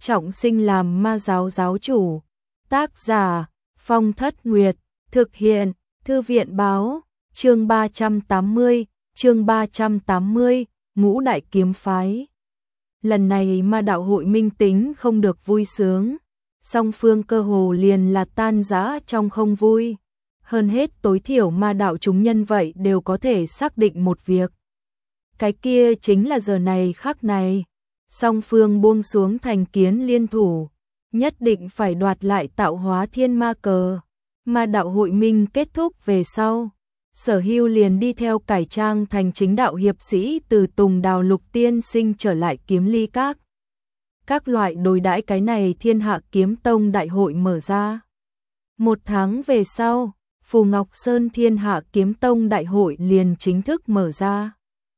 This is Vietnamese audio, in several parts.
trọng sinh làm ma giáo giáo chủ. Tác giả Phong Thất Nguyệt, thực hiện Thư viện báo, chương 380, Ngũ Đại Kiếm Phái. Lần này ma đạo hội minh tính không được vui sướng, song phương cơ hồ liền là tan rã trong không vui. Hơn hết tối thiểu ma đạo chúng nhân vậy đều có thể xác định một việc. Cái kia chính là giờ này khắc này, song phương buông xuống thành kiến liên thủ, nhất định phải đoạt lại tạo hóa thiên ma cờ. Ma đạo hội minh kết thúc về sau, Sở Hưu liền đi theo cải trang thành chính đạo hiệp sĩ từ Tùng Đào Lục tiên sinh trở lại Kiếm Ly Các. Các loại đối đãi cái này Thiên Hạ Kiếm Tông đại hội mở ra. 1 tháng về sau, Phù Ngọc Sơn Thiên Hạ Kiếm Tông đại hội liền chính thức mở ra.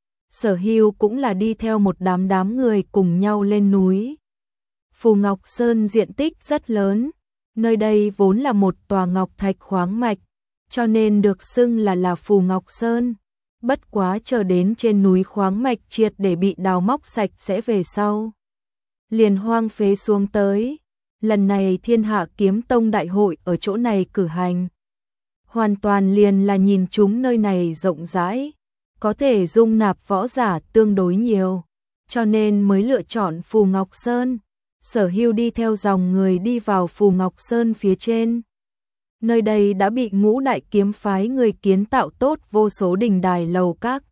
Sở Hưu cũng là đi theo một đám người cùng nhau lên núi. Phù Ngọc Sơn diện tích rất lớn, nơi đây vốn là một tòa ngọc thạch khoáng mạch, cho nên được xưng là Phù Ngọc Sơn. Bất quá chờ đến trên núi khoáng mạch triệt để bị đào móc sạch sẽ về sau, liền hoang phế xuống tới. Lần này Thiên Hạ Kiếm Tông đại hội ở chỗ này cử hành, hoàn toàn liền là nhìn chúng nơi này rộng rãi, có thể dung nạp võ giả tương đối nhiều, cho nên mới lựa chọn Phù Ngọc Sơn. Sở Hưu đi theo dòng người đi vào Phù Ngọc Sơn phía trên. Nơi đây đã bị Ngũ Đại Kiếm Phái người kiến tạo tốt vô số đình đài lầu các.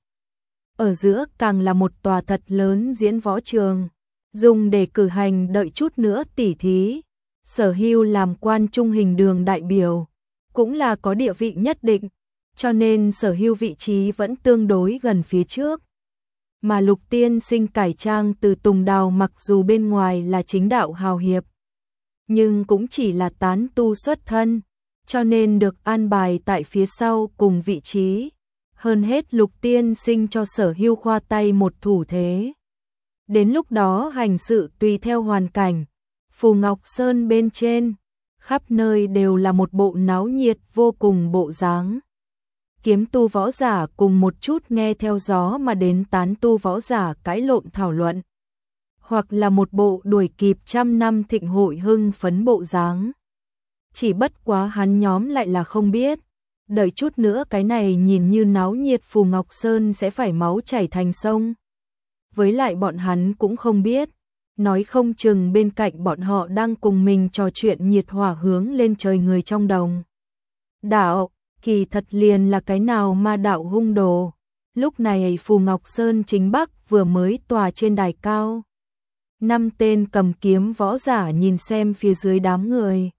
Ở giữa càng là một tòa thật lớn diễn võ trường, dùng để cử hành đợi chút nữa tỉ thí. Sở Hưu làm quan trung hình đường đại biểu, cũng là có địa vị nhất định, cho nên Sở Hưu vị trí vẫn tương đối gần phía trước. Mà Lục tiên sinh cải trang từ Tùng Đào mặc dù bên ngoài là chính đạo hào hiệp, nhưng cũng chỉ là tán tu xuất thân, cho nên được an bài tại phía sau cùng vị trí. Hơn hết Lục tiên sinh cho Sở Hưu khoa tay một thủ thế. Đến lúc đó hành sự tùy theo hoàn cảnh. Phù Ngọc Sơn bên trên, khắp nơi đều là một bộ náo nhiệt vô cùng bộ dáng. Kiếm tu võ giả cùng một chút nghe theo gió mà đến tán tu võ giả cãi lộn thảo luận, hoặc là một bộ đuổi kịp 100 năm thịnh hội hưng phấn bộ dáng. Chỉ bất quá hắn nhóm lại là không biết, đợi chút nữa cái này nhìn như náo nhiệt Phù Ngọc Sơn sẽ phải máu chảy thành sông. Với lại bọn hắn cũng không biết, nói không chừng bên cạnh bọn họ đang cùng mình trò chuyện nhiệt hỏa hướng lên trời người trong đồng đạo, kỳ thật liền là cái nào ma đạo hung đồ. Lúc này Phù Ngọc Sơn chính bắc vừa mới tòa trên đài cao. 5 tên cầm kiếm võ giả nhìn xem phía dưới đám người.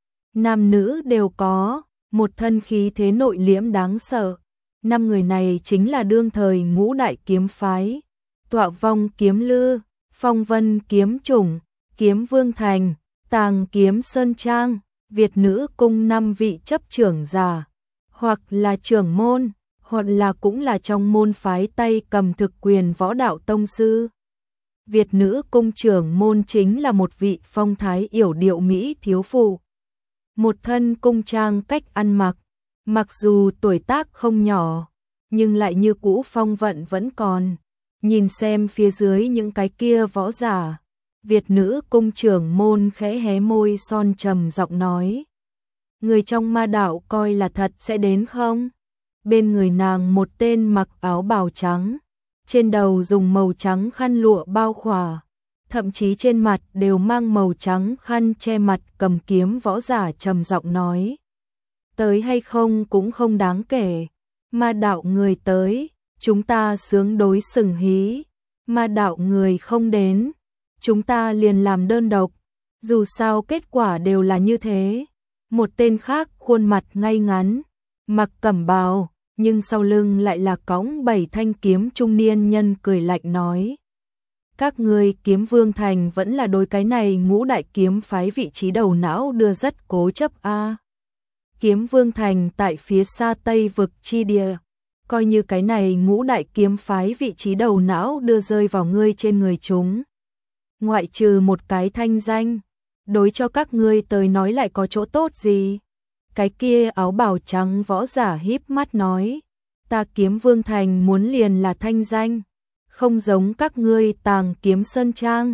Nam nữ đều có, một thân khí thế nội liễm đáng sợ. 5 người này chính là đương thời Ngũ Đại Kiếm Phái: Tọa Vong Kiếm Lư, Phong Vân Kiếm Chủng, Kiếm Vương Thành, Tàng Kiếm Sơn Trang, Việt Nữ Cung 5 vị chấp trưởng giả, hoặc là trưởng môn, hoặc là cũng là trong môn phái tay cầm thực quyền võ đạo tông sư. Việt Nữ Cung trưởng môn chính là một vị phong thái yểu điệu mỹ thiếu phụ, một thân cung trang cách ăn mặc, mặc dù tuổi tác không nhỏ, nhưng lại như cũ phong vận vẫn còn. Nhìn xem phía dưới những cái kia võ giả, Việt Nữ Cung trưởng môn khẽ hé môi son trầm giọng nói: người trong ma đạo coi là thật sẽ đến không? Bên người nàng một tên mặc áo bào trắng, trên đầu dùng màu trắng khăn lụa bao khỏa, thậm chí trên mặt đều mang màu trắng khăn che mặt cầm kiếm võ giả trầm giọng nói: tới hay không cũng không đáng kể, ma đạo người tới, chúng ta sướng đối sừng hí, ma đạo người không đến, chúng ta liền làm đơn độc, dù sao kết quả đều là như thế. Một tên khác khuôn mặt ngay ngắn, mặc cẩm bào, nhưng sau lưng lại là cõng 7 thanh kiếm trung niên nhân cười lạnh nói: các ngươi Kiếm Vương Thành vẫn là đối cái này Ngũ Đại Kiếm Phái vị trí đầu não đưa rất cố chấp a. Kiếm Vương Thành tại phía xa Tây vực chi địa, coi như cái này Ngũ Đại Kiếm Phái vị trí đầu não đưa rơi vào ngươi trên người chúng, ngoại trừ một cái thanh danh, đối cho các ngươi tới nói lại có chỗ tốt gì? Cái kia áo bào trắng võ giả híp mắt nói: ta Kiếm Vương Thành muốn liền là thanh danh, không giống các ngươi Tàng Kiếm Sơn Trang,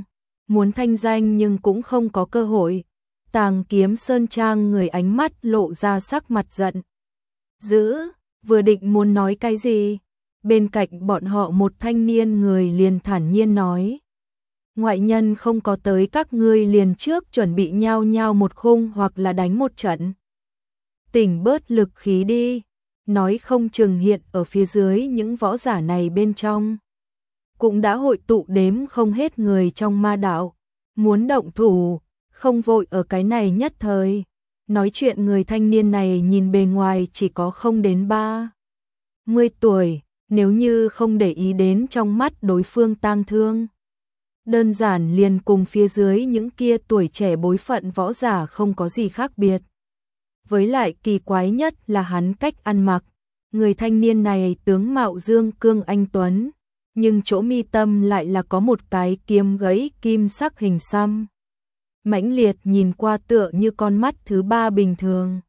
muốn thanh danh nhưng cũng không có cơ hội. Tàng Kiếm Sơn Trang người ánh mắt lộ ra sắc mặt giận dữ, vừa định muốn nói cái gì, bên cạnh bọn họ một thanh niên người liền thản nhiên nói: ngoại nhân không có tới, các ngươi liền trước chuẩn bị nhau nhau một khung hoặc là đánh một trận. Tỉnh bớt lực khí đi, nói không chừng hiện ở phía dưới những võ giả này bên trong cũng đã hội tụ đếm không hết người trong ma đạo, muốn động thủ, không vội ở cái này nhất thời. Nói chuyện người thanh niên này nhìn bề ngoài chỉ có không đến 30 tuổi, nếu như không để ý đến trong mắt đối phương tang thương, đơn giản liền cùng phía dưới những kia tuổi trẻ bối phận võ giả không có gì khác biệt. Với lại kỳ quái nhất là hắn cách ăn mặc, người thanh niên này tướng mạo dương cương anh tuấn, nhưng chỗ mi tâm lại là có một cái kiếm gãy kim sắc hình xăm. Mãnh liệt nhìn qua tựa như con mắt thứ ba bình thường.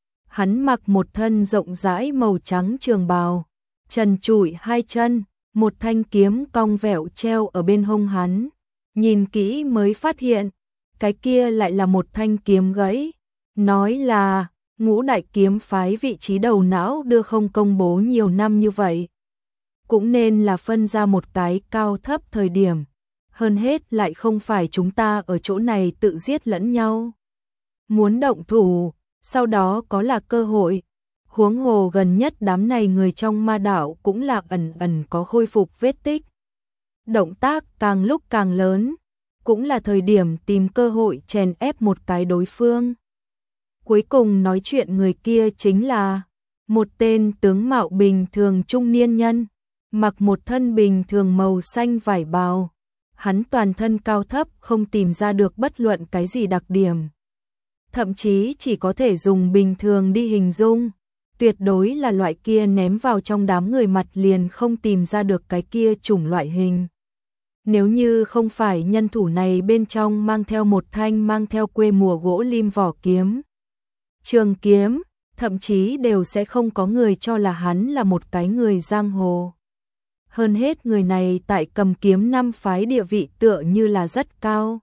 Hắn mặc một thân rộng rãi màu trắng trường bào, trần trụi hai chân, một thanh kiếm cong vẹo treo ở bên hông hắn. Nhìn kỹ mới phát hiện, cái kia lại là một thanh kiếm gãy. Nói là Ngũ Đại Kiếm Phái vị trí đầu não đưa không công bố nhiều năm như vậy, cũng nên là phân ra một cái cao thấp thời điểm. Hơn hết lại không phải chúng ta ở chỗ này tự giết lẫn nhau. Muốn động thủ, sau đó có là cơ hội. Huống hồ gần nhất đám này người trong ma đạo cũng là ẩn ẩn có khôi phục vết tích. Động tác càng lúc càng lớn, cũng là thời điểm tìm cơ hội chèn ép một cái đối phương. Cuối cùng nói chuyện người kia chính là một tên tướng mạo bình thường trung niên nhân, mặc một thân bình thường màu xanh vải bào. Hắn toàn thân cao thấp, không tìm ra được bất luận cái gì đặc điểm. Thậm chí chỉ có thể dùng bình thường đi hình dung. Tuyệt đối là loại kia ném vào trong đám người mặt liền không tìm ra được cái kia chủng loại hình. Nếu như không phải nhân thủ này bên trong mang theo một thanh mang theo quê mùa gỗ lim vỏ kiếm, trường kiếm, thậm chí đều sẽ không có người cho là hắn là một cái người giang hồ. Hơn hết người này tại Cầm Kiếm năm phái địa vị tựa như là rất cao.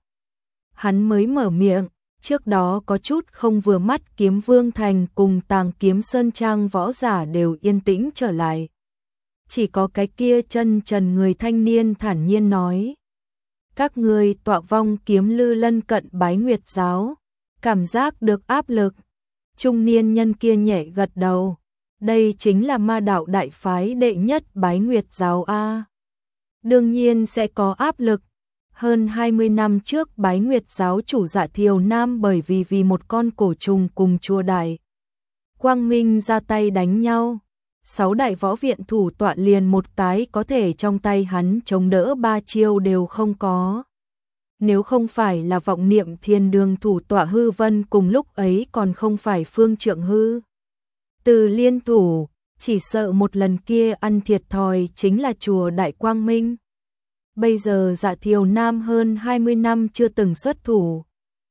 Hắn mới mở miệng, trước đó có chút không vừa mắt Kiếm Vương Thành cùng Tàng Kiếm Sơn Trang võ giả đều yên tĩnh trở lại. Chỉ có cái kia chân trần người thanh niên thản nhiên nói: các ngươi tọa vong kiếm lư lân cận Bái Nguyệt giáo, cảm giác được áp lực. Trung niên nhân kia nhẹ gật đầu. Đây chính là ma đạo đại phái đệ nhất Bái Nguyệt giáo a. Đương nhiên sẽ có áp lực. Hơn 20 năm trước Bái Nguyệt giáo chủ Dạ Thiều Nam bởi vì một con cổ trùng cùng chùa Đại Quang Minh ra tay đánh nhau. 6 đại võ viện thủ tọa liền một cái có thể trong tay hắn chống đỡ 3 chiêu đều không có. Nếu không phải là vọng niệm thiên đường thủ tọa Hư Vân cùng lúc ấy còn không phải Phương Trượng Hư Từ liên thủ, chỉ sợ một lần kia ăn thiệt thòi chính là chùa Đại Quang Minh. Bây giờ Dạ Thiều Nam hơn 20 năm chưa từng xuất thủ.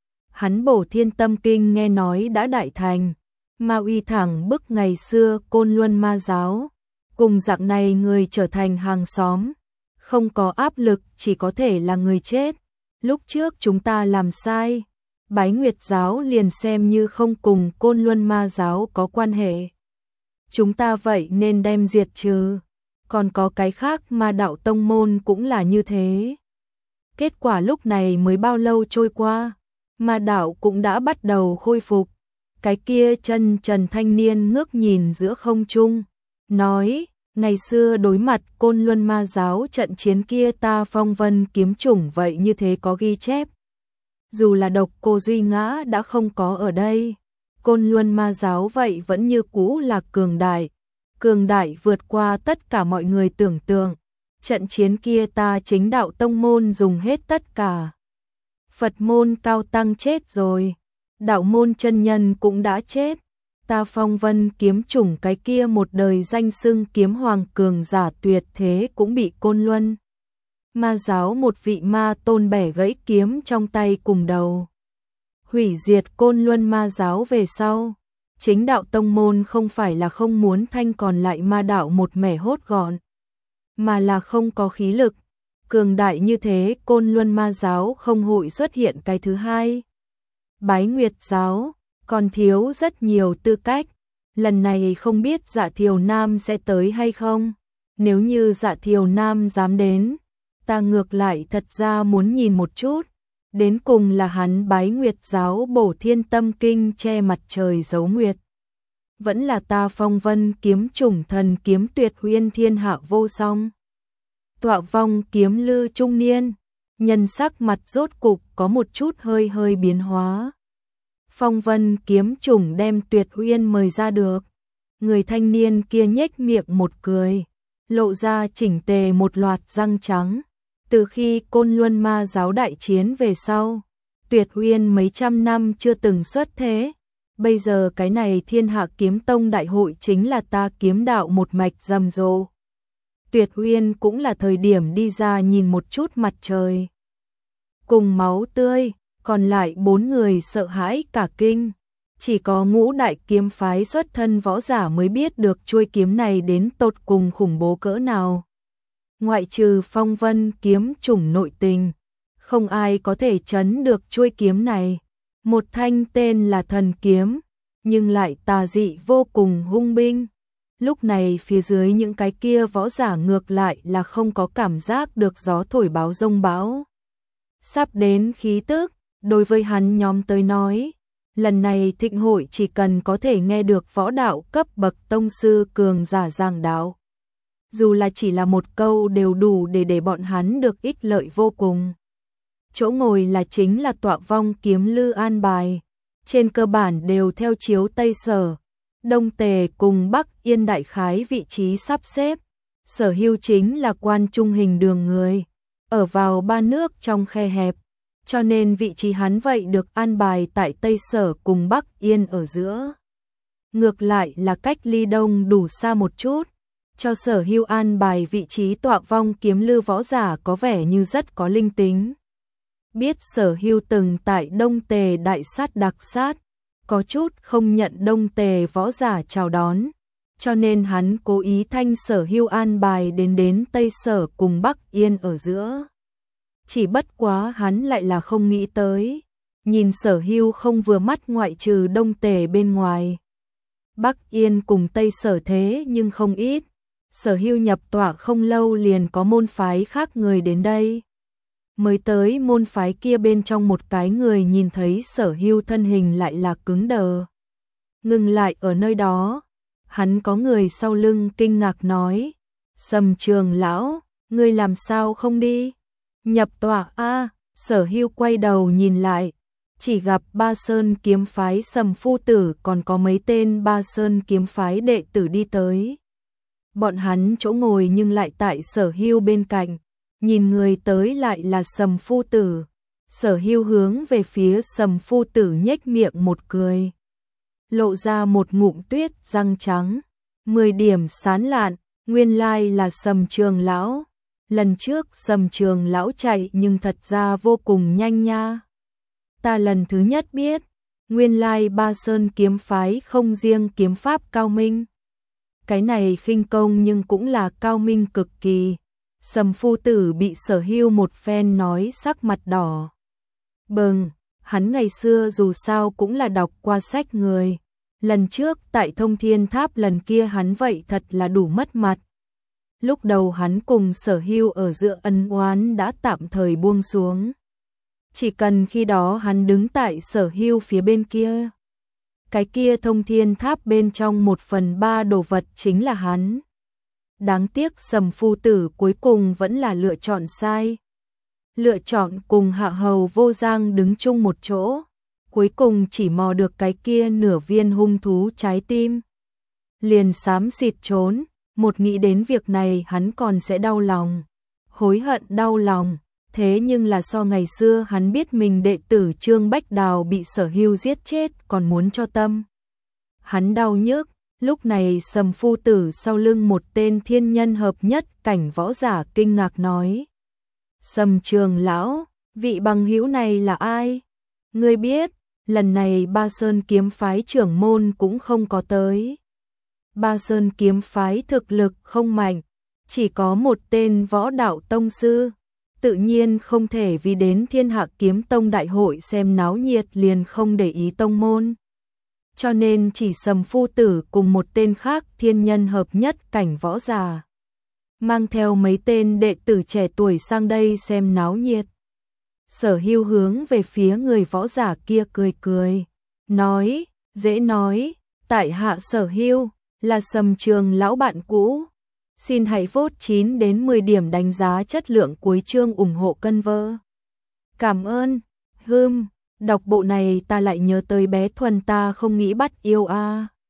Hắn Bổ Thiên Tâm Kinh nghe nói đã đại thành, ma uy thẳng bức ngày xưa Côn Luân ma giáo. Cùng dạng này người trở thành hàng xóm, không có áp lực chỉ có thể là người chết. Lúc trước chúng ta làm sai, Bái Nguyệt giáo liền xem như không cùng Côn Luân ma giáo có quan hệ. Chúng ta vậy nên đem diệt trừ. Còn có cái khác ma đạo tông môn cũng là như thế. Kết quả lúc này mới bao lâu trôi qua, ma đạo cũng đã bắt đầu khôi phục. Cái kia chân trần thanh niên ngước nhìn giữa không trung, nói: ngày xưa đối mặt Côn Luân ma giáo trận chiến kia ta phong vân kiếm chủng vậy như thế có ghi chép. Dù là Độc Cô Duy Ngã đã không có ở đây, Côn Luân ma giáo vậy vẫn như cũ là cường đại vượt qua tất cả mọi người tưởng tượng. Trận chiến kia ta chính đạo tông môn dùng hết tất cả. Phật môn cao tăng chết rồi, đạo môn chân nhân cũng đã chết. Ta phong vân kiếm chủng cái kia một đời danh xưng kiếm hoàng cường giả tuyệt thế cũng bị Côn Luân ma giáo một vị ma tôn bẻ gãy kiếm trong tay cùng đầu. Hủy diệt Côn Luân ma giáo về sau, chính đạo tông môn không phải là không muốn thanh còn lại ma đạo một mẻ hốt gọn, mà là không có khí lực. Cường đại như thế, Côn Luân Ma giáo không hội xuất hiện cái thứ hai. Bái Nguyệt giáo còn thiếu rất nhiều tư cách. Lần này không biết Dạ Thiều Nam sẽ tới hay không. Nếu như Dạ Thiều Nam dám đến, ta ngược lại thật ra muốn nhìn một chút. Đến cùng là hắn Bái Nguyệt giáo bổ thiên tâm kinh che mặt trời giấu nguyệt, vẫn là ta Phong Vân kiếm chủng thần kiếm tuyệt huyên thiên hạ vô song. Tọa vong kiếm lư trung niên, nhân sắc mặt rốt cục có một chút hơi hơi biến hóa. Phong Vân kiếm chủng đem Tuyệt Huyên mời ra được. Người thanh niên kia nhếch miệng một cười, lộ ra chỉnh tề một loạt răng trắng. Từ khi Côn Luân Ma giáo đại chiến về sau, Tuyệt Huyên mấy trăm năm chưa từng xuất thế. Bây giờ cái này Thiên Hạ Kiếm Tông đại hội chính là ta kiếm đạo một mạch rầm rộ. Tuyệt Huyên cũng là thời điểm đi ra nhìn một chút mặt trời. Cùng máu tươi, còn lại 4 người sợ hãi cả kinh. Chỉ có Ngũ đại kiếm phái xuất thân võ giả mới biết được chuôi kiếm này đến tột cùng khủng bố cỡ nào. Ngoại trừ Phong Vân kiếm chủng nội tình, không ai có thể chấn được chuôi kiếm này. Một thanh tên là thần kiếm, nhưng lại tà dị vô cùng hung binh. Lúc này phía dưới những cái kia võ giả ngược lại là không có cảm giác được gió thổi báo rông bão sắp đến khí tức. Đối với hắn nhóm tới nói, lần này thịnh hội chỉ cần có thể nghe được võ đạo cấp bậc tông sư cường giả giảng đạo, dù là chỉ là một câu đều đủ để bọn hắn được ích lợi vô cùng. Chỗ ngồi là chính là Tọa Vong kiếm lư an bài, trên cơ bản đều theo chiếu Tây Sở, Đông Tề cùng Bắc Yên đại khái vị trí sắp xếp. Sở Hưu chính là quan trung hình đường người, ở vào ba nước trong khe hẹp, cho nên vị trí hắn vậy được an bài tại Tây Sở cùng Bắc Yên ở giữa. Ngược lại là cách ly đông đủ xa một chút, cho Sở Hưu an bài vị trí Tọa Vong kiếm lư võ giả có vẻ như rất có linh tính. Biết Sở Hưu từng tại Đông Tề đại sát đặc sát, có chút không nhận Đông Tề võ giả chào đón, cho nên hắn cố ý thanh Sở Hưu an bài đến Tây Sở cùng Bắc Yên ở giữa. Chỉ bất quá hắn lại là không nghĩ tới, nhìn Sở Hưu không vừa mắt ngoại trừ Đông Tề bên ngoài. Bắc Yên cùng Tây Sở thế nhưng không ít, Sở Hưu nhập tọa không lâu liền có môn phái khác người đến đây. Mới tới môn phái kia bên trong một cái người nhìn thấy Sở Hưu thân hình lại là cứng đờ. Ngừng lại ở nơi đó, hắn có người sau lưng kinh ngạc nói, Sầm Trường lão, ngươi làm sao không đi? Nhập tọa a. Sở Hưu quay đầu nhìn lại, chỉ gặp Ba Sơn kiếm phái Sầm phu tử còn có mấy tên Ba Sơn kiếm phái đệ tử đi tới. Bọn hắn chỗ ngồi nhưng lại tại Sở Hưu bên cạnh, nhìn người tới lại là Sầm phu tử. Sở Hưu hướng về phía Sầm phu tử nhếch miệng một cười, lộ ra một ngụm tuyết răng trắng, 10 điểm sán lạn, nguyên lai là Sầm Trường lão. Lần trước Sầm Trường lão chạy nhưng thật ra vô cùng nhanh nha. Ta lần thứ nhất biết, nguyên lai Ba Sơn kiếm phái không riêng kiếm pháp cao minh. Cái này khinh công nhưng cũng là cao minh cực kỳ. Sầm phu tử bị Sở Hưu một phen nói sắc mặt đỏ bừng, hắn ngày xưa dù sao cũng là đọc qua sách người. Lần trước tại Thông Thiên Tháp lần kia hắn vậy thật là đủ mất mặt. Lúc đầu hắn cùng Sở Hưu ở giữa ân oán đã tạm thời buông xuống. Chỉ cần khi đó hắn đứng tại Sở Hưu phía bên kia, cái kia Thông Thiên Tháp bên trong 1/3 đồ vật chính là hắn. Đáng tiếc Sầm phu tử cuối cùng vẫn là lựa chọn sai. Lựa chọn cùng Hạ Hầu Vô Giang đứng chung một chỗ, cuối cùng chỉ mò được cái kia nửa viên hung thú trái tim, liền xám xịt trốn. Một nghĩ đến việc này hắn còn sẽ đau lòng, hối hận đau lòng. Thế nhưng là so ngày xưa hắn biết mình đệ tử Trương Bách Đào bị Sở Hưu giết chết còn muốn cho tâm hắn đau nhức. Lúc này Sầm phu tử sau lưng một tên thiên nhân hợp nhất cảnh võ giả kinh ngạc nói, Sầm Trường lão, vị bằng hữu này là ai? Ngươi biết, lần này Ba Sơn kiếm phái trưởng môn cũng không có tới. Ba Sơn kiếm phái thực lực không mạnh, chỉ có một tên võ đạo tông sư, tự nhiên không thể vì đến Thiên Hạ Kiếm Tông đại hội xem náo nhiệt liền không để ý tông môn. Cho nên chỉ Sầm phu tử cùng một tên khác thiên nhân hợp nhất cảnh võ giả, mang theo mấy tên đệ tử trẻ tuổi sang đây xem náo nhiệt. Sở Hưu hướng về phía người võ giả kia cười cười, nói, dễ nói, tại hạ Sở Hưu, là Sầm Trường lão bạn cũ. Xin hãy vote 9 đến 10 điểm đánh giá chất lượng cuối chương ủng hộ cân vơ. Cảm ơn. Đọc bộ này ta lại nhớ tới bé Thuần ta không nghĩ bắt yêu a.